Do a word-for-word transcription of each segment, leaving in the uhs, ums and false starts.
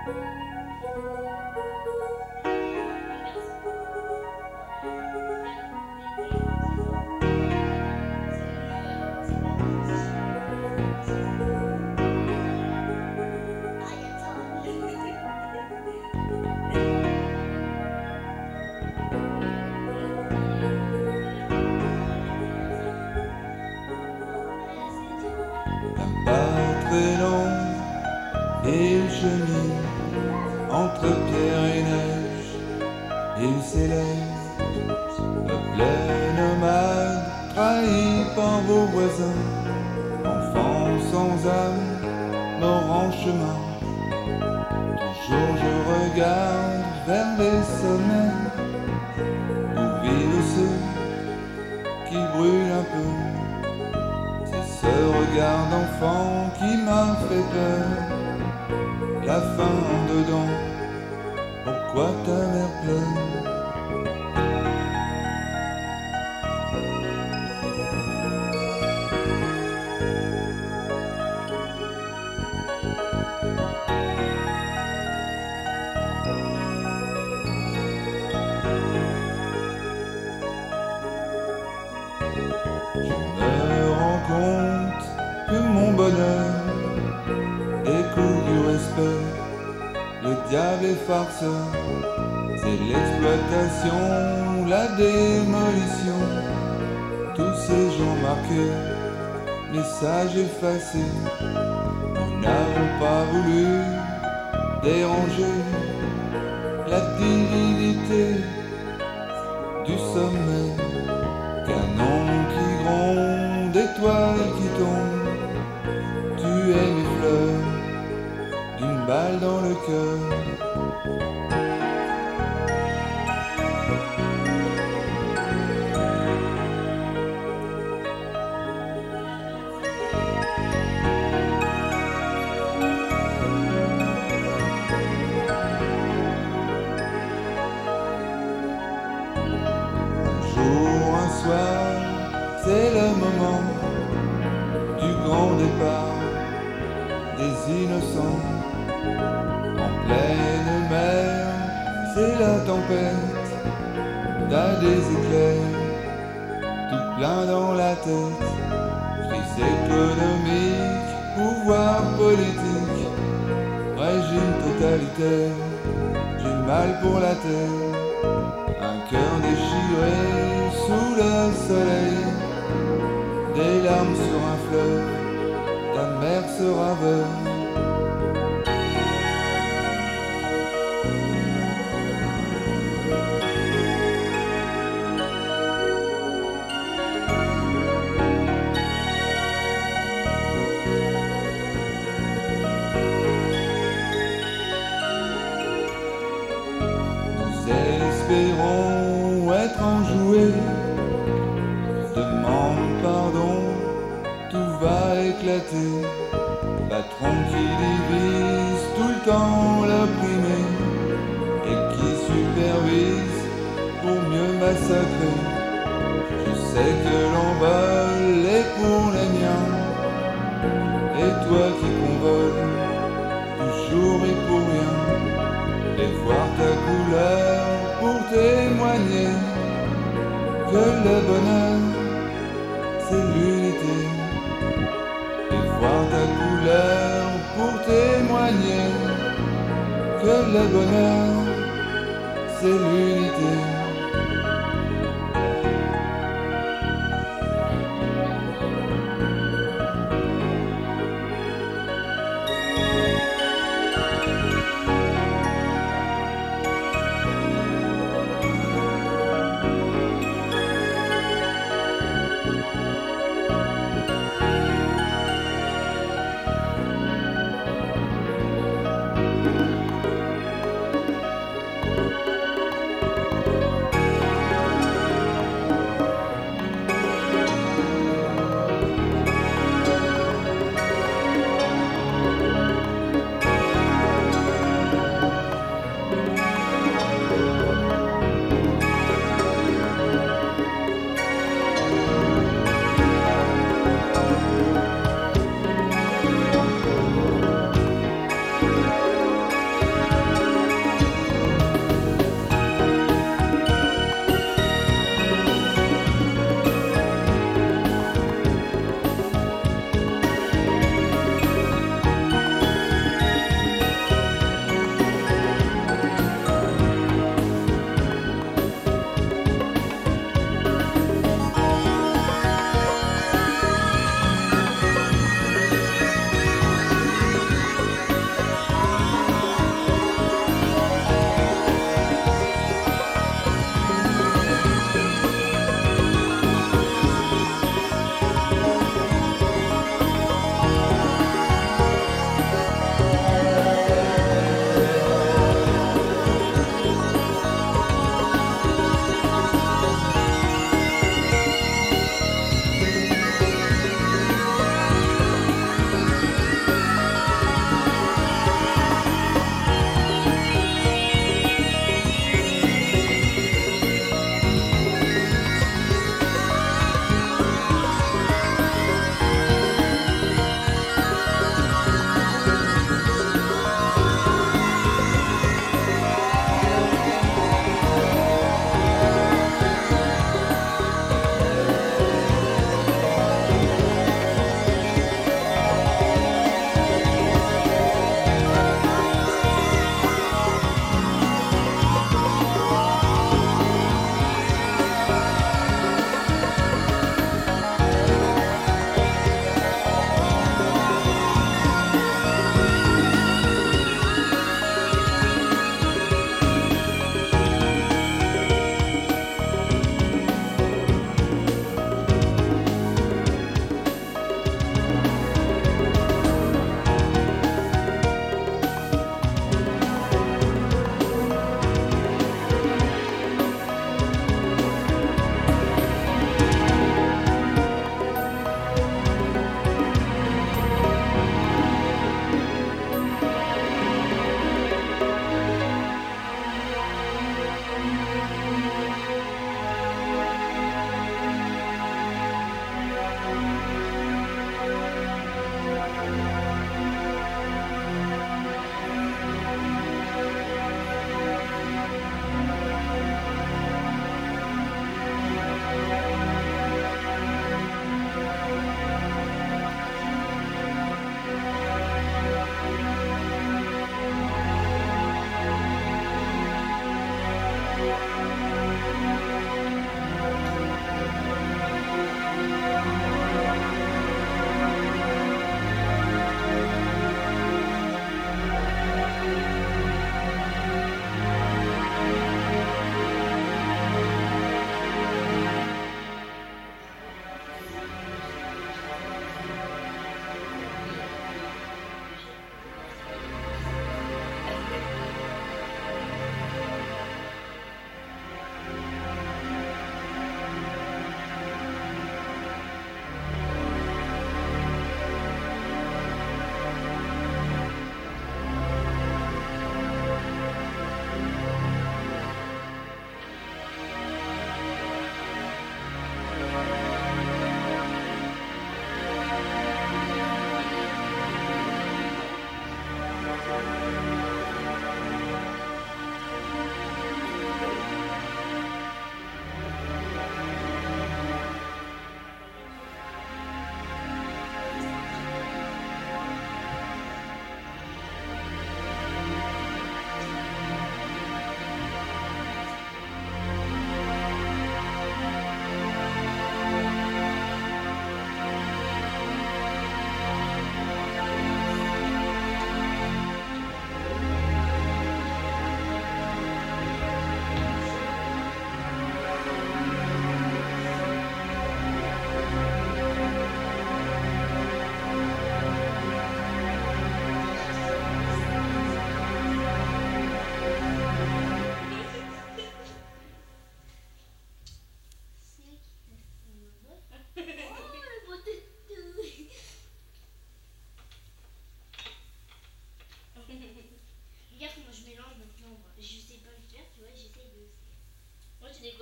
Très long et il chemine entre pierre et neige. Il s'élève, peuple nomade, trahi par vos voisins, enfants sans âme, mort en chemin. Toujours je regarde vers les sommets où vivent ceux qui brûlent un peu. Ce regard d'enfant qui m'a fait peur, la faim en dedans, pourquoi ta mère pleure? Je me rends compte que mon bonheur découle du respect. Le diable est farceur, c'est l'exploitation, la démolition. Tous ces gens marqués, messages effacés. Nous n'avons pas voulu déranger la divinité du sommet. Canon qui gronde, étoiles qui tombent, tu es mes fleurs, d'une balle dans le cœur. Un jour, un soir, c'est le moment du grand départ des innocents. En pleine mer, c'est la tempête, t'as des éclairs, tout plein dans la tête. Crise économique, pouvoir politique, régime totalitaire, j'ai mal pour la terre. Un cœur déchiré sous le soleil, des larmes sur un fleuve, ta mère sera veuve. Nous espérons être enjoués, demande pardon, tout va éclater. Patron qui divise tout le temps l'opprimé et qui supervise pour mieux massacrer. Je sais que l'envol est pour les miens, et toi qui convoles toujours et pour rien. Et voir ta couleur pour témoigner que le bonheur c'est l'unité. Et voir ta couleur pour témoigner que le bonheur c'est l'unité.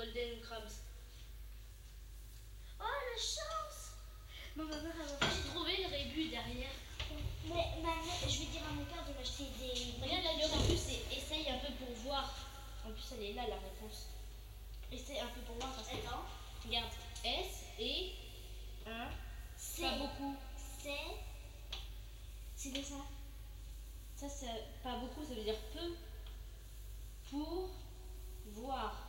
Golden Crumbs. Oh la chance! Ma mère elle m'a J'ai trouvé le rébut derrière. Mais ma mère, je vais dire à mon père de m'acheter des. Regarde là, le rébut, c'est essaye un peu pour voir. En plus, elle est là la réponse. Essaye un peu pour voir parce que. Attends. Regarde, S et un. C'est. Pas beaucoup. C'est. C'est de ça. Ça, c'est pas beaucoup, ça veut dire peu. Pour voir.